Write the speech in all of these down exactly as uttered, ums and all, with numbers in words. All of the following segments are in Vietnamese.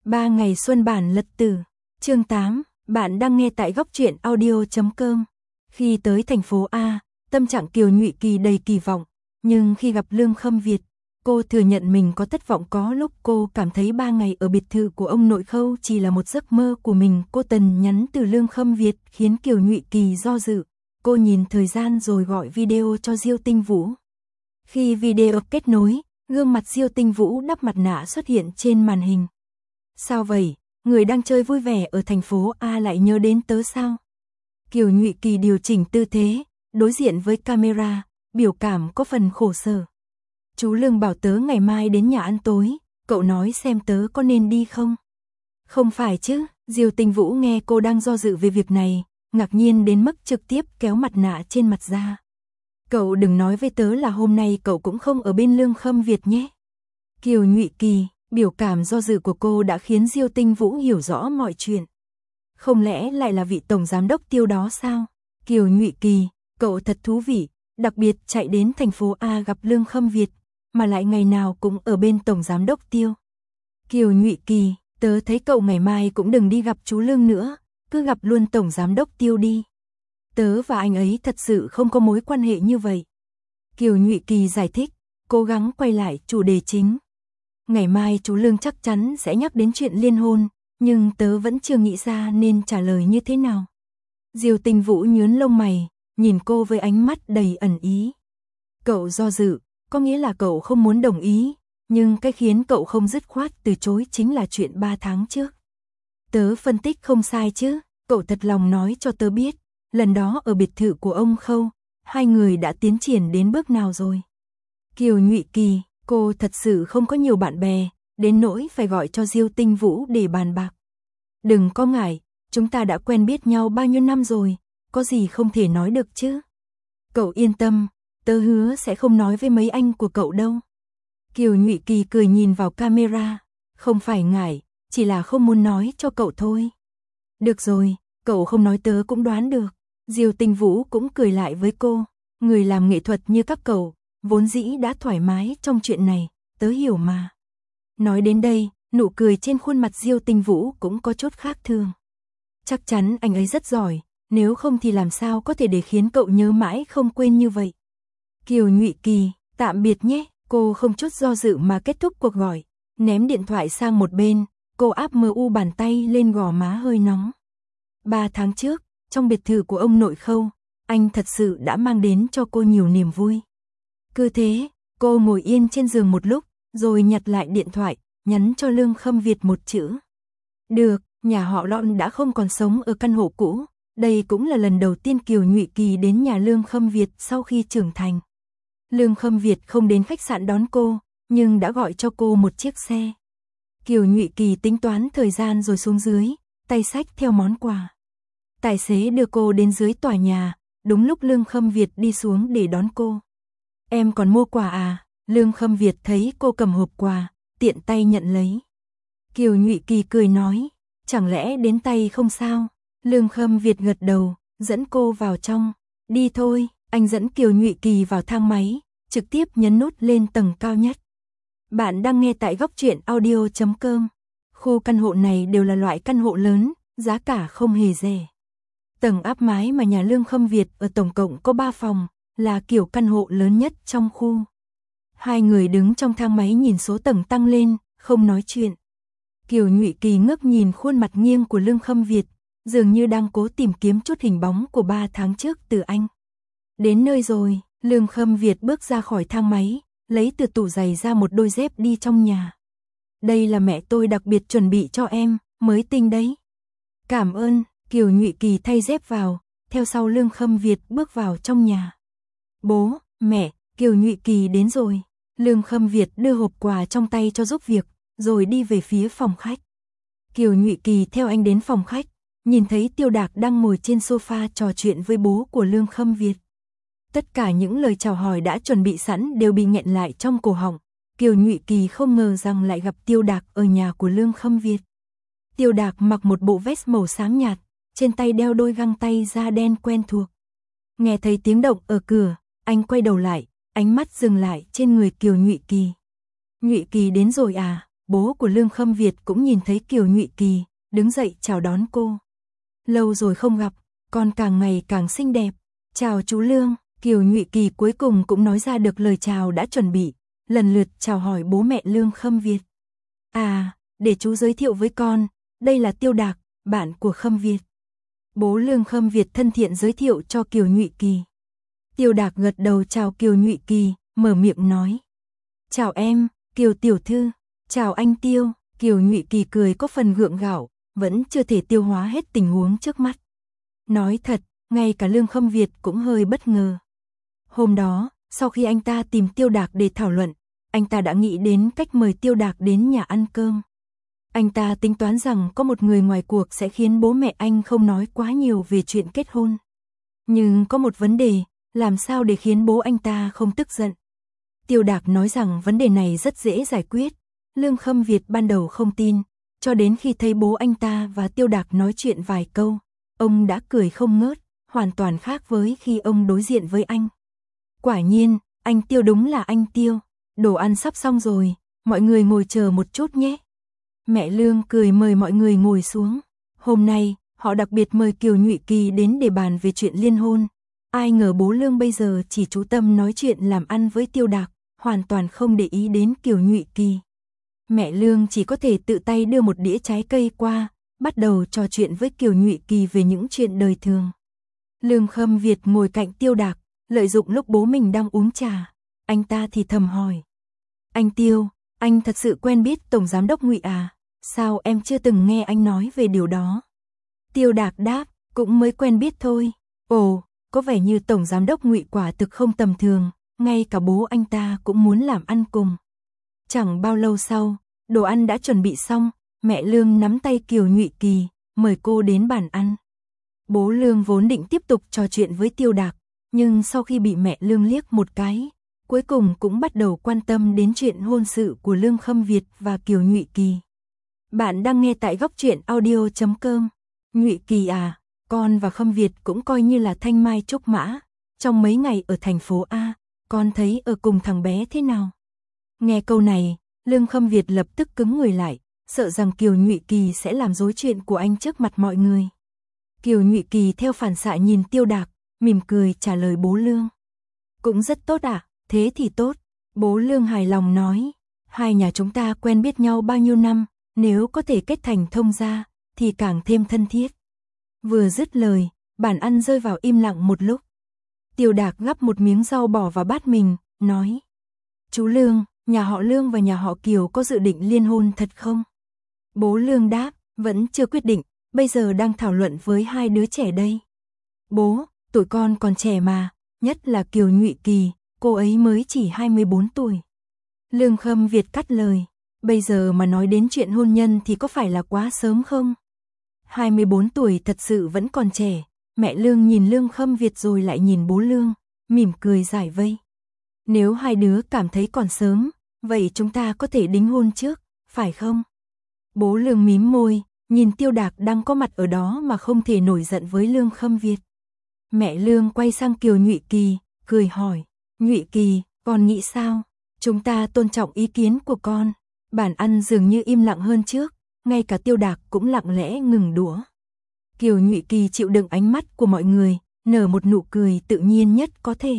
Ba ngày xuân bản lật tử. Chương tám, bạn đang nghe tại góc truyện audio chấm com. Khi tới thành phố A, tâm trạng Kiều Nhụy Kỳ đầy kỳ vọng, nhưng khi gặp Lương Khâm Việt, cô thừa nhận mình có thất vọng. Có lúc cô cảm thấy ba ngày ở biệt thự của ông nội Khâu chỉ là một giấc mơ của mình. Cô tần nhắn từ Lương Khâm Việt khiến Kiều Nhụy Kỳ do dự. Cô nhìn thời gian rồi gọi video cho Diêu Tinh Vũ. Khi video kết nối, gương mặt Diêu Tinh Vũ đắp mặt nạ xuất hiện trên màn hình. Sao vậy? Người đang chơi vui vẻ ở thành phố A lại nhớ đến tớ sao? Kiều Nhụy Kỳ điều chỉnh tư thế, đối diện với camera, biểu cảm có phần khổ sở. Chú Lương bảo tớ ngày mai đến nhà ăn tối, cậu nói xem tớ có nên đi không? Không phải chứ, Diêu Tinh Vũ nghe cô đang do dự về việc này, ngạc nhiên đến mức trực tiếp kéo mặt nạ trên mặt ra. Cậu đừng nói với tớ là hôm nay cậu cũng không ở bên Lương Khâm Việt nhé. Kiều Nhụy Kỳ, biểu cảm do dự của cô đã khiến Diêu Tinh Vũ hiểu rõ mọi chuyện. Không lẽ lại là vị tổng giám đốc Tiêu đó sao? Kiều Nhụy Kỳ, cậu thật thú vị, đặc biệt chạy đến thành phố A gặp Lương Khâm Việt, mà lại ngày nào cũng ở bên tổng giám đốc Tiêu. Kiều Nhụy Kỳ, tớ thấy cậu ngày mai cũng đừng đi gặp chú Lương nữa, cứ gặp luôn tổng giám đốc Tiêu đi. Tớ và anh ấy thật sự không có mối quan hệ như vậy. Kiều Nhụy Kỳ giải thích, cố gắng quay lại chủ đề chính. Ngày mai chú Lương chắc chắn sẽ nhắc đến chuyện liên hôn, nhưng tớ vẫn chưa nghĩ ra nên trả lời như thế nào. Diêu Tinh Vũ nhướng lông mày, nhìn cô với ánh mắt đầy ẩn ý. Cậu do dự, có nghĩa là cậu không muốn đồng ý, nhưng cái khiến cậu không dứt khoát từ chối chính là chuyện ba tháng trước. Tớ phân tích không sai chứ, cậu thật lòng nói cho tớ biết, lần đó ở biệt thự của ông Khâu, hai người đã tiến triển đến bước nào rồi. Kiều Nhụy Kỳ, cô thật sự không có nhiều bạn bè, đến nỗi phải gọi cho Diêu Tinh Vũ để bàn bạc. Đừng có ngại, chúng ta đã quen biết nhau bao nhiêu năm rồi, có gì không thể nói được chứ. Cậu yên tâm, tớ hứa sẽ không nói với mấy anh của cậu đâu. Kiều Nhụy Kỳ cười nhìn vào camera, không phải ngại, chỉ là không muốn nói cho cậu thôi. Được rồi, cậu không nói tớ cũng đoán được. Diêu Tinh Vũ cũng cười lại với cô, người làm nghệ thuật như các cậu, vốn dĩ đã thoải mái trong chuyện này, tớ hiểu mà. Nói đến đây, nụ cười trên khuôn mặt Diêu Tinh Vũ cũng có chút khác thường. Chắc chắn anh ấy rất giỏi, nếu không thì làm sao có thể để khiến cậu nhớ mãi không quên như vậy. Kiều Nhụy Kỳ, tạm biệt nhé, cô không chút do dự mà kết thúc cuộc gọi, ném điện thoại sang một bên, cô áp mờ u bàn tay lên gò má hơi nóng. Ba tháng trước, trong biệt thự của ông nội Khâu, anh thật sự đã mang đến cho cô nhiều niềm vui. Cứ thế, cô ngồi yên trên giường một lúc, rồi nhặt lại điện thoại, nhắn cho Lương Khâm Việt một chữ. Được, nhà họ Lọn đã không còn sống ở căn hộ cũ, đây cũng là lần đầu tiên Kiều Nhụy Kỳ đến nhà Lương Khâm Việt sau khi trưởng thành. Lương Khâm Việt không đến khách sạn đón cô, nhưng đã gọi cho cô một chiếc xe. Kiều Nhụy Kỳ tính toán thời gian rồi xuống dưới, tay xách theo món quà. Tài xế đưa cô đến dưới tòa nhà, đúng lúc Lương Khâm Việt đi xuống để đón cô. Em còn mua quà à? Lương Khâm Việt thấy cô cầm hộp quà, tiện tay nhận lấy. Kiều Nhụy Kỳ cười nói, chẳng lẽ đến tay không sao? Lương Khâm Việt gật đầu, dẫn cô vào trong. Đi thôi, anh dẫn Kiều Nhụy Kỳ vào thang máy, trực tiếp nhấn nút lên tầng cao nhất. Bạn đang nghe tại góc truyện audio chấm com. Khu căn hộ này đều là loại căn hộ lớn, giá cả không hề rẻ. Tầng áp mái mà nhà Lương Khâm Việt ở tổng cộng có ba phòng, là kiểu căn hộ lớn nhất trong khu. Hai người đứng trong thang máy nhìn số tầng tăng lên, không nói chuyện. Kiều Nhụy Kỳ ngước nhìn khuôn mặt nghiêng của Lương Khâm Việt, dường như đang cố tìm kiếm chút hình bóng của ba tháng trước từ anh. Đến nơi rồi, Lương Khâm Việt bước ra khỏi thang máy, lấy từ tủ giày ra một đôi dép đi trong nhà. Đây là mẹ tôi đặc biệt chuẩn bị cho em, mới tinh đấy. Cảm ơn. Kiều Nhụy Kỳ thay dép vào, theo sau Lương Khâm Việt bước vào trong nhà. Bố, mẹ, Kiều Nhụy Kỳ đến rồi. Lương Khâm Việt đưa hộp quà trong tay cho giúp việc, rồi đi về phía phòng khách. Kiều Nhụy Kỳ theo anh đến phòng khách, nhìn thấy Tiêu Đạc đang ngồi trên sofa trò chuyện với bố của Lương Khâm Việt. Tất cả những lời chào hỏi đã chuẩn bị sẵn đều bị nghẹn lại trong cổ họng. Kiều Nhụy Kỳ không ngờ rằng lại gặp Tiêu Đạc ở nhà của Lương Khâm Việt. Tiêu Đạc mặc một bộ vest màu xám nhạt, trên tay đeo đôi găng tay da đen quen thuộc. Nghe thấy tiếng động ở cửa, anh quay đầu lại, ánh mắt dừng lại trên người Kiều Nhụy Kỳ. Nhụy Kỳ đến rồi à? bố của Lương Khâm Việt cũng nhìn thấy Kiều Nhụy Kỳ, đứng dậy chào đón cô. Lâu rồi không gặp, con càng ngày càng xinh đẹp. Chào chú Lương. Kiều Nhụy Kỳ cuối cùng cũng nói ra được lời chào đã chuẩn bị, lần lượt chào hỏi bố mẹ Lương Khâm Việt. À, để chú giới thiệu với con, đây là Tiêu Đạc, bạn của Khâm Việt. Bố Lương Khâm Việt thân thiện giới thiệu cho Kiều Nhụy Kỳ. Tiêu Đạc gật đầu chào Kiều Nhụy Kỳ, mở miệng nói. Chào em, Kiều tiểu thư. Chào anh Tiêu. Kiều Nhụy Kỳ cười có phần gượng gạo, vẫn chưa thể tiêu hóa hết tình huống trước mắt. Nói thật, ngay cả Lương Khâm Việt cũng hơi bất ngờ. Hôm đó, sau khi anh ta tìm Tiêu Đạc để thảo luận, anh ta đã nghĩ đến cách mời Tiêu Đạc đến nhà ăn cơm. Anh ta tính toán rằng có một người ngoài cuộc sẽ khiến bố mẹ anh không nói quá nhiều về chuyện kết hôn. Nhưng có một vấn đề, làm sao để khiến bố anh ta không tức giận? Tiêu Đạc nói rằng vấn đề này rất dễ giải quyết. Lương Khâm Việt ban đầu không tin, cho đến khi thấy bố anh ta và Tiêu Đạc nói chuyện vài câu, ông đã cười không ngớt, hoàn toàn khác với khi ông đối diện với anh. Quả nhiên, anh Tiêu đúng là anh Tiêu. Đồ ăn sắp xong rồi, mọi người ngồi chờ một chút nhé. Mẹ Lương cười mời mọi người ngồi xuống. Hôm nay, họ đặc biệt mời Kiều Nhụy Kỳ đến để bàn về chuyện liên hôn. Ai ngờ bố Lương bây giờ chỉ chú tâm nói chuyện làm ăn với Tiêu Đạc, hoàn toàn không để ý đến Kiều Nhụy Kỳ. Mẹ Lương chỉ có thể tự tay đưa một đĩa trái cây qua, bắt đầu trò chuyện với Kiều Nhụy Kỳ về những chuyện đời thường. Lương Khâm Việt ngồi cạnh Tiêu Đạc, lợi dụng lúc bố mình đang uống trà, anh ta thì thầm hỏi. Anh Tiêu, anh thật sự quen biết Tổng Giám đốc Ngụy à? Sao em chưa từng nghe anh nói về điều đó? Tiêu Đạc đáp, cũng mới quen biết thôi. Ồ, có vẻ như Tổng Giám đốc Ngụy quả thực không tầm thường, ngay cả bố anh ta cũng muốn làm ăn cùng. Chẳng bao lâu sau, đồ ăn đã chuẩn bị xong, mẹ Lương nắm tay Kiều Nhụy Kỳ, mời cô đến bàn ăn. Bố Lương vốn định tiếp tục trò chuyện với Tiêu Đạc, nhưng sau khi bị mẹ Lương liếc một cái, cuối cùng cũng bắt đầu quan tâm đến chuyện hôn sự của Lương Khâm Việt và Kiều Nhụy Kỳ. Bạn đang nghe tại góc truyện audio chấm com. Nhụy Kỳ à, con và Khâm Việt cũng coi như là thanh mai trúc mã. Trong mấy ngày ở thành phố A, con thấy ở cùng thằng bé thế nào? Nghe câu này, Lương Khâm Việt lập tức cứng người lại, sợ rằng Kiều Nhụy Kỳ sẽ làm rối chuyện của anh trước mặt mọi người. Kiều Nhụy Kỳ theo phản xạ nhìn Tiêu Đạc, mỉm cười trả lời bố Lương. Cũng rất tốt à, thế thì tốt. Bố Lương hài lòng nói, hai nhà chúng ta quen biết nhau bao nhiêu năm, nếu có thể kết thành thông gia, thì càng thêm thân thiết. Vừa dứt lời, bàn ăn rơi vào im lặng một lúc. Tiêu Đạc gắp một miếng rau bỏ vào bát mình, nói. Chú Lương, nhà họ Lương và nhà họ Kiều có dự định liên hôn thật không? Bố Lương đáp, vẫn chưa quyết định, bây giờ đang thảo luận với hai đứa trẻ đây. Bố, tuổi con còn trẻ mà, nhất là Kiều Nhụy Kỳ, cô ấy mới chỉ hai mươi bốn tuổi. Lương Khâm Việt cắt lời, bây giờ mà nói đến chuyện hôn nhân thì có phải là quá sớm không? hai mươi bốn tuổi thật sự vẫn còn trẻ. Mẹ Lương nhìn Lương Khâm Việt rồi lại nhìn bố Lương, mỉm cười giải vây. Nếu hai đứa cảm thấy còn sớm, vậy chúng ta có thể đính hôn trước, phải không? Bố Lương mím môi, nhìn Tiêu Đạc đang có mặt ở đó mà không thể nổi giận với Lương Khâm Việt. Mẹ Lương quay sang Kiều Nhụy Kỳ, cười hỏi, Nhụy Kỳ, con nghĩ sao? Chúng ta tôn trọng ý kiến của con. Bàn ăn dường như im lặng hơn trước, ngay cả Tiêu Đạc cũng lặng lẽ ngừng đũa. Kiều Nhụy Kỳ chịu đựng ánh mắt của mọi người, nở một nụ cười tự nhiên nhất có thể.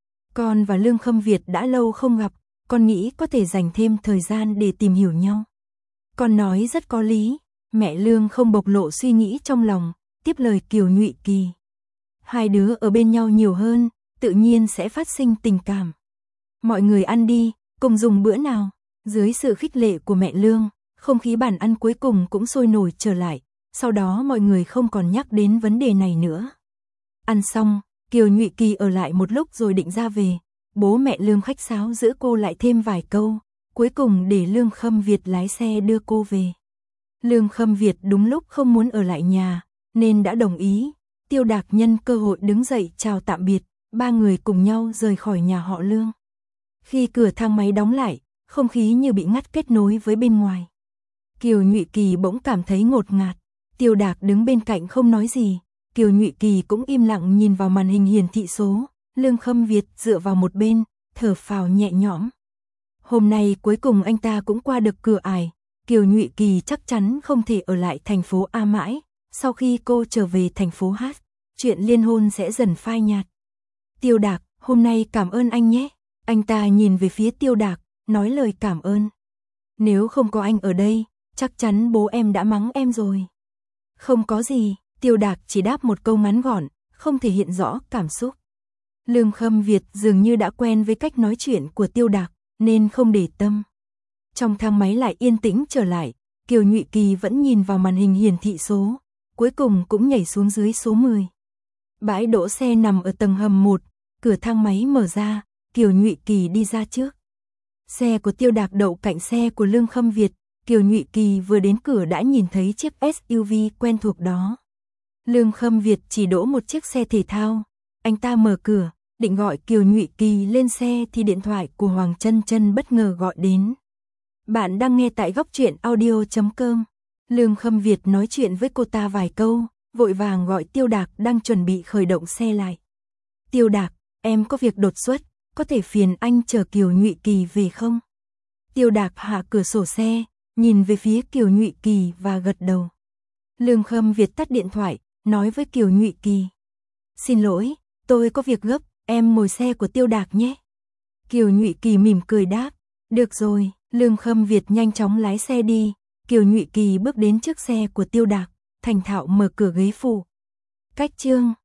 Con và Lương Khâm Việt đã lâu không gặp, con nghĩ có thể dành thêm thời gian để tìm hiểu nhau. Con nói rất có lý. Mẹ Lương không bộc lộ suy nghĩ trong lòng, tiếp lời Kiều Nhụy Kỳ. Hai đứa ở bên nhau nhiều hơn, tự nhiên sẽ phát sinh tình cảm. Mọi người ăn đi, cùng dùng bữa nào. Dưới sự khích lệ của mẹ Lương, không khí bàn ăn cuối cùng cũng sôi nổi trở lại. Sau đó mọi người không còn nhắc đến vấn đề này nữa. Ăn xong, Kiều Nhụy Kỳ ở lại một lúc rồi định ra về. Bố mẹ Lương khách sáo giữ cô lại thêm vài câu, cuối cùng để Lương Khâm Việt lái xe đưa cô về. Lương Khâm Việt đúng lúc không muốn ở lại nhà, nên đã đồng ý. Tiêu Đạc nhân cơ hội đứng dậy chào tạm biệt, ba người cùng nhau rời khỏi nhà họ Lương. Khi cửa thang máy đóng lại, không khí như bị ngắt kết nối với bên ngoài. Kiều Nhụy Kỳ bỗng cảm thấy ngột ngạt. Tiêu Đạc đứng bên cạnh không nói gì, Kiều Nhụy Kỳ cũng im lặng nhìn vào màn hình hiển thị số. Lương Khâm Việt dựa vào một bên, thở phào nhẹ nhõm. Hôm nay cuối cùng anh ta cũng qua được cửa ải, Kiều Nhụy Kỳ chắc chắn không thể ở lại thành phố A mãi, sau khi cô trở về thành phố H, chuyện liên hôn sẽ dần phai nhạt. Tiêu Đạc, hôm nay cảm ơn anh nhé. Anh ta nhìn về phía Tiêu Đạc, nói lời cảm ơn. Nếu không có anh ở đây, chắc chắn bố em đã mắng em rồi. Không có gì, Tiêu Đạc chỉ đáp một câu ngắn gọn, không thể hiện rõ cảm xúc. Lương Khâm Việt dường như đã quen với cách nói chuyện của Tiêu Đạc, nên không để tâm. Trong thang máy lại yên tĩnh trở lại, Kiều Nhụy Kỳ vẫn nhìn vào màn hình hiển thị số, cuối cùng cũng nhảy xuống dưới số mười. Bãi đỗ xe nằm ở tầng hầm một, cửa thang máy mở ra, Kiều Nhụy Kỳ đi ra trước. Xe của Tiêu Đạc đậu cạnh xe của Lương Khâm Việt, Kiều Nhụy Kỳ vừa đến cửa đã nhìn thấy chiếc ét u vê quen thuộc đó. Lương Khâm Việt chỉ đỗ một chiếc xe thể thao, anh ta mở cửa, định gọi Kiều Nhụy Kỳ lên xe thì điện thoại của Hoàng Chân Chân bất ngờ gọi đến. Bạn đang nghe tại góc truyện audio chấm com. Lương Khâm Việt nói chuyện với cô ta vài câu, vội vàng gọi Tiêu Đạc đang chuẩn bị khởi động xe lại. Tiêu Đạc, em có việc đột xuất, có thể phiền anh chờ Kiều Nhụy Kỳ về không? Tiêu Đạc hạ cửa sổ xe, nhìn về phía Kiều Nhụy Kỳ và gật đầu. Lương Khâm Việt tắt điện thoại, nói với Kiều Nhụy Kỳ. Xin lỗi, tôi có việc gấp, em ngồi xe của Tiêu Đạc nhé. Kiều Nhụy Kỳ mỉm cười đáp. Được rồi, Lương Khâm Việt nhanh chóng lái xe đi. Kiều Nhụy Kỳ bước đến trước xe của Tiêu Đạc, thành thạo mở cửa ghế phụ. Cách chương